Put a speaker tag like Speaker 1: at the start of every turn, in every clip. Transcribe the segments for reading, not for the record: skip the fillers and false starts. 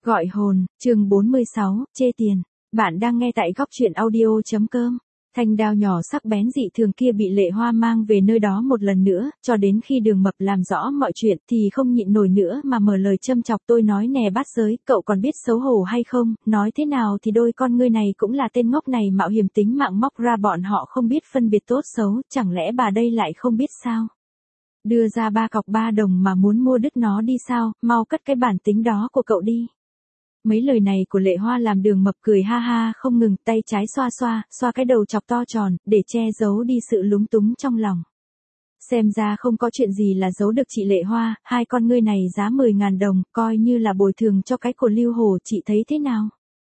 Speaker 1: Gọi hồn, chương 46, chê tiền. Bạn đang nghe tại góc truyện audio.com. Thanh đao nhỏ sắc bén dị thường kia bị Lệ Hoa mang về nơi đó một lần nữa, cho đến khi Đường Mập làm rõ mọi chuyện thì không nhịn nổi nữa mà mở lời châm chọc. Tôi nói nè bát giới, cậu còn biết xấu hổ hay không, nói thế nào thì đôi con ngươi này cũng là tên ngốc này mạo hiểm tính mạng móc ra bọn họ không biết phân biệt tốt xấu, chẳng lẽ bà đây lại không biết sao? Đưa ra 3 cọc 3 đồng mà muốn mua đứt nó đi sao, mau cất cái bản tính đó của cậu đi. Mấy lời này của Lệ Hoa làm Đường Mập cười ha ha không ngừng, tay trái xoa cái đầu chọc to tròn, để che giấu đi sự lúng túng trong lòng. Xem ra không có chuyện gì là giấu được chị Lệ Hoa, hai con ngươi này giá 10.000 đồng, coi như là bồi thường cho cái của Lưu Hổ, chị thấy thế nào?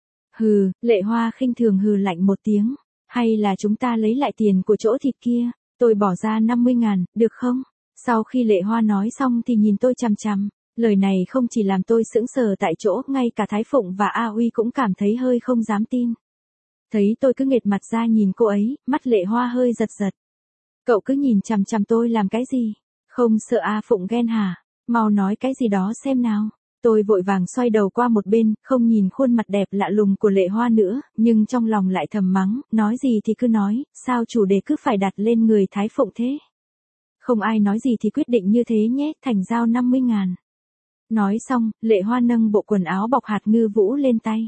Speaker 1: Hừ, Lệ Hoa khinh thường hừ lạnh một tiếng, hay là chúng ta lấy lại tiền của chỗ thịt kia, tôi bỏ ra 50.000, được không? Sau khi Lệ Hoa nói xong thì nhìn tôi chằm chằm. Lời này không chỉ làm tôi sững sờ tại chỗ, ngay cả Thái Phụng và A Uy cũng cảm thấy hơi không dám tin. Thấy tôi cứ nghệt mặt ra nhìn cô ấy, mắt Lệ Hoa hơi giật giật. Cậu cứ nhìn chằm chằm tôi làm cái gì? Không sợ A Phụng ghen hả? Mau nói cái gì đó xem nào. Tôi vội vàng xoay đầu qua một bên, không nhìn khuôn mặt đẹp lạ lùng của Lệ Hoa nữa, nhưng trong lòng lại thầm mắng, nói gì thì cứ nói, sao chủ đề cứ phải đặt lên người Thái Phụng thế? Không ai nói gì thì quyết định như thế nhé, thành giao 50.000. Nói xong, Lệ Hoa nâng bộ quần áo bọc hạt ngư vũ lên tay.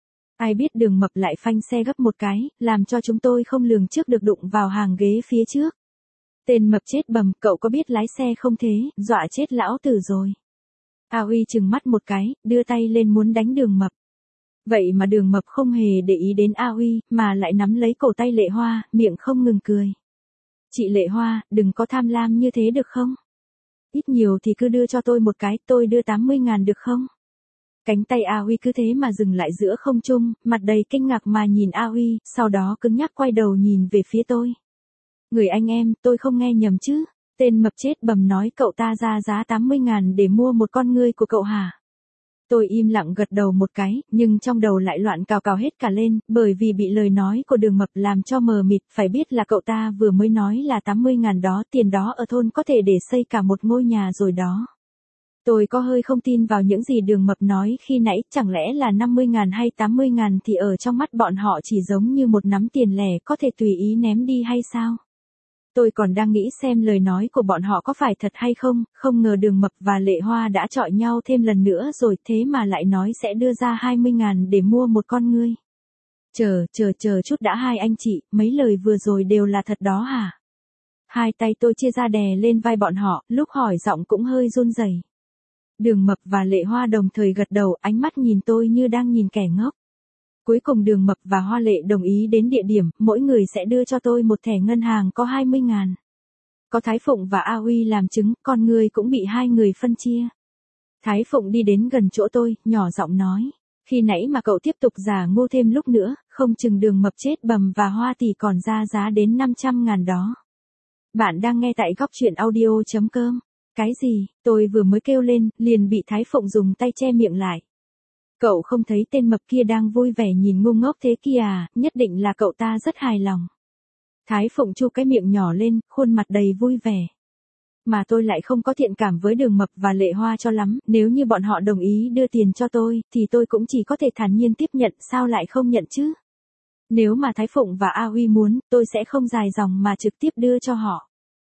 Speaker 1: Ai biết Đường Mập lại phanh xe gấp một cái, làm cho chúng tôi không lường trước được đụng vào hàng ghế phía trước. Tên Mập chết bầm, cậu có biết lái xe không thế, dọa chết lão tử rồi. A Uy trừng mắt một cái, đưa tay lên muốn đánh Đường Mập. Vậy mà Đường Mập không hề để ý đến A Uy, mà lại nắm lấy cổ tay Lệ Hoa, miệng không ngừng cười. Chị Lệ Hoa, đừng có tham lam như thế được không? Ít nhiều thì cứ đưa cho tôi một cái, tôi đưa 80.000 được không? Cánh tay A Uy cứ thế mà dừng lại giữa không trung, mặt đầy kinh ngạc mà nhìn A Uy, sau đó cứng nhắc quay đầu nhìn về phía tôi. Người anh em, tôi không nghe nhầm chứ? Tên Mập chết bầm nói cậu ta ra giá 80.000 để mua một con ngươi của cậu hả? Tôi im lặng gật đầu một cái, nhưng trong đầu lại loạn cào cào hết cả lên, bởi vì bị lời nói của Đường Mập làm cho mờ mịt, phải biết là cậu ta vừa mới nói là 80.000 đó, tiền đó ở thôn có thể để xây cả một ngôi nhà rồi đó. Tôi có hơi không tin vào những gì Đường Mập nói khi nãy, chẳng lẽ là 50.000 hay 80.000 thì ở trong mắt bọn họ chỉ giống như một nắm tiền lẻ có thể tùy ý ném đi hay sao? Tôi còn đang nghĩ xem lời nói của bọn họ có phải thật hay không, không ngờ Đường Mập và Lệ Hoa đã chọi nhau thêm lần nữa rồi, thế mà lại nói sẽ đưa ra 20.000 để mua một con ngươi. Chờ chút đã hai anh chị, mấy lời vừa rồi đều là thật đó hả? Hai tay tôi chia ra đè lên vai bọn họ, lúc hỏi giọng cũng hơi run rẩy. Đường Mập và Lệ Hoa đồng thời gật đầu, ánh mắt nhìn tôi như đang nhìn kẻ ngốc. Cuối cùng Đường Mập và Hoa Lệ đồng ý đến địa điểm, mỗi người sẽ đưa cho tôi một thẻ ngân hàng có 20.000. Có Thái Phụng và A Uy làm chứng, con người cũng bị hai người phân chia. Thái Phụng đi đến gần chỗ tôi, nhỏ giọng nói, khi nãy mà cậu tiếp tục giả ngô thêm lúc nữa, không chừng Đường Mập chết bầm và Hoa tỷ còn ra giá đến 500.000 đó. Bạn đang nghe tại góc truyện audio.com. Cái gì, tôi vừa mới kêu lên, liền bị Thái Phụng dùng tay che miệng lại. Cậu không thấy tên Mập kia đang vui vẻ nhìn ngu ngốc thế kia à, nhất định là cậu ta rất hài lòng. Thái Phụng chu cái miệng nhỏ lên, khuôn mặt đầy vui vẻ. Mà tôi lại không có thiện cảm với Đường Mập và Lệ Hoa cho lắm, nếu như bọn họ đồng ý đưa tiền cho tôi, thì tôi cũng chỉ có thể thản nhiên tiếp nhận, sao lại không nhận chứ? Nếu mà Thái Phụng và A Uy muốn, tôi sẽ không dài dòng mà trực tiếp đưa cho họ.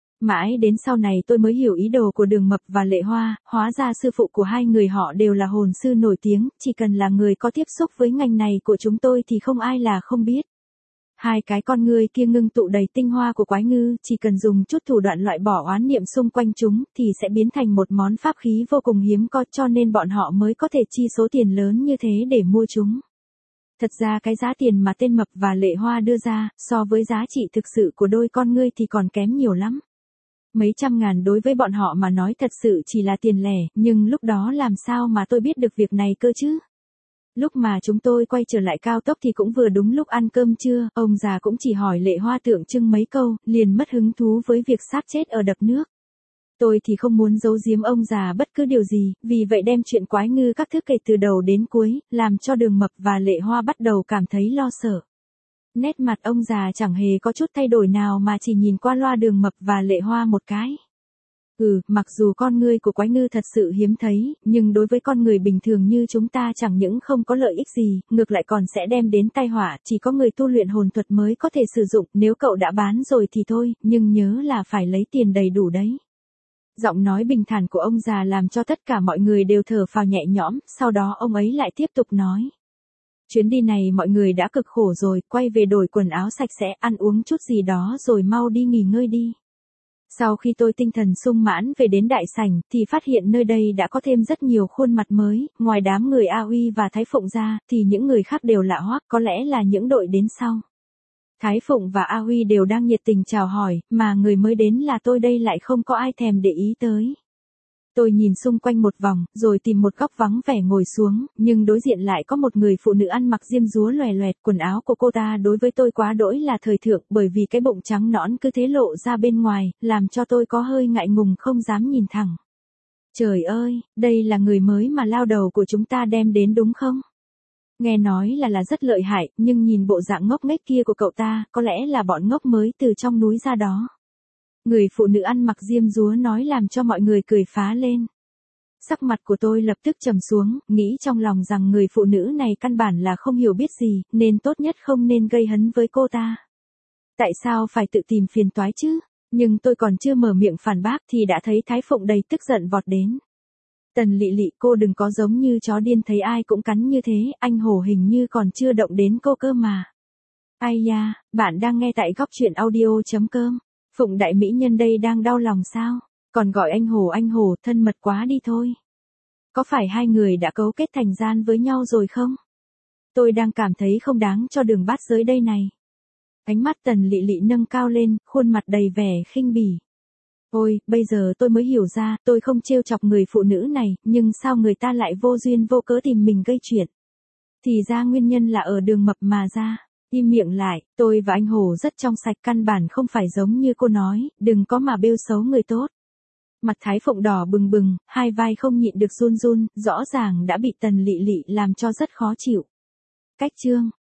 Speaker 1: Mãi đến sau này tôi mới hiểu ý đồ của Đường Mập và Lệ Hoa, hóa ra sư phụ của hai người họ đều là hồn sư nổi tiếng, chỉ cần là người có tiếp xúc với ngành này của chúng tôi thì không ai là không biết. Hai cái con ngươi kia ngưng tụ đầy tinh hoa của quái ngư, chỉ cần dùng chút thủ đoạn loại bỏ oán niệm xung quanh chúng thì sẽ biến thành một món pháp khí vô cùng hiếm có, cho nên bọn họ mới có thể chi số tiền lớn như thế để mua chúng. Thật ra cái giá tiền mà tên Mập và Lệ Hoa đưa ra, so với giá trị thực sự của đôi con ngươi thì còn kém nhiều lắm. Mấy trăm ngàn đối với bọn họ mà nói thật sự chỉ là tiền lẻ, nhưng lúc đó làm sao mà tôi biết được việc này cơ chứ? Lúc mà chúng tôi quay trở lại cao tốc thì cũng vừa đúng lúc ăn cơm trưa, ông già cũng chỉ hỏi Lệ Hoa tượng trưng mấy câu, liền mất hứng thú với việc xác chết ở đập nước. Tôi thì không muốn giấu giếm ông già bất cứ điều gì, vì vậy đem chuyện quái ngư các thứ kể từ đầu đến cuối, làm cho Đường Mập và Lệ Hoa bắt đầu cảm thấy lo sợ. Nét mặt ông già chẳng hề có chút thay đổi nào mà chỉ nhìn qua loa Đường Mập và Lệ Hoa một cái. Mặc dù con ngươi của quái ngư thật sự hiếm thấy, nhưng đối với con người bình thường như chúng ta chẳng những không có lợi ích gì, ngược lại còn sẽ đem đến tai họa, chỉ có người tu luyện hồn thuật mới có thể sử dụng, nếu cậu đã bán rồi thì thôi, nhưng nhớ là phải lấy tiền đầy đủ đấy. Giọng nói bình thản của ông già làm cho tất cả mọi người đều thở phào nhẹ nhõm, sau đó ông ấy lại tiếp tục nói. Chuyến đi này mọi người đã cực khổ rồi, quay về đổi quần áo sạch sẽ, ăn uống chút gì đó rồi mau đi nghỉ ngơi đi. Sau khi tôi tinh thần sung mãn về đến đại sảnh, thì phát hiện nơi đây đã có thêm rất nhiều khuôn mặt mới, ngoài đám người A Uy và Thái Phụng ra, thì những người khác đều lạ hoắc, có lẽ là những đội đến sau. Thái Phụng và A Uy đều đang nhiệt tình chào hỏi, mà người mới đến là tôi đây lại không có ai thèm để ý tới. Tôi nhìn xung quanh một vòng, rồi tìm một góc vắng vẻ ngồi xuống, nhưng đối diện lại có một người phụ nữ ăn mặc diêm dúa loè loẹt, quần áo của cô ta đối với tôi quá đỗi là thời thượng, bởi vì cái bụng trắng nõn cứ thế lộ ra bên ngoài, làm cho tôi có hơi ngại ngùng không dám nhìn thẳng. Trời ơi, đây là người mới mà lao đầu của chúng ta đem đến đúng không? Nghe nói là rất lợi hại, nhưng nhìn bộ dạng ngốc nghếch kia của cậu ta, có lẽ là bọn ngốc mới từ trong núi ra đó. Người phụ nữ ăn mặc diêm dúa nói làm cho mọi người cười phá lên. Sắc mặt của tôi lập tức trầm xuống, nghĩ trong lòng rằng người phụ nữ này căn bản là không hiểu biết gì, nên tốt nhất không nên gây hấn với cô ta. Tại sao phải tự tìm phiền toái chứ? Nhưng tôi còn chưa mở miệng phản bác thì đã thấy Thái Phụng đầy tức giận vọt đến. Tần Lị Lị, cô đừng có giống như chó điên thấy ai cũng cắn như thế, anh Hổ hình như còn chưa động đến cô cơ mà. Ai da, bạn đang nghe tại góc truyện audio.com. Phụng đại mỹ nhân đây đang đau lòng sao? Còn gọi anh Hổ thân mật quá đi thôi. Có phải hai người đã cấu kết thành gian với nhau rồi không? Tôi đang cảm thấy không đáng cho Đường Bát Giới đây này. Ánh mắt Tần Lị Lị nâng cao lên, khuôn mặt đầy vẻ khinh bỉ. Ôi, bây giờ tôi mới hiểu ra, tôi không trêu chọc người phụ nữ này, nhưng sao người ta lại vô duyên vô cớ tìm mình gây chuyện? Thì ra nguyên nhân là ở Đường Mập mà ra. Im miệng lại, tôi và anh Hồ rất trong sạch, căn bản không phải giống như cô nói, đừng có mà bêu xấu người tốt. Mặt Thái Phụng đỏ bừng bừng, hai vai không nhịn được run run, rõ ràng đã bị Tần Lị Lị làm cho rất khó chịu. Cách chương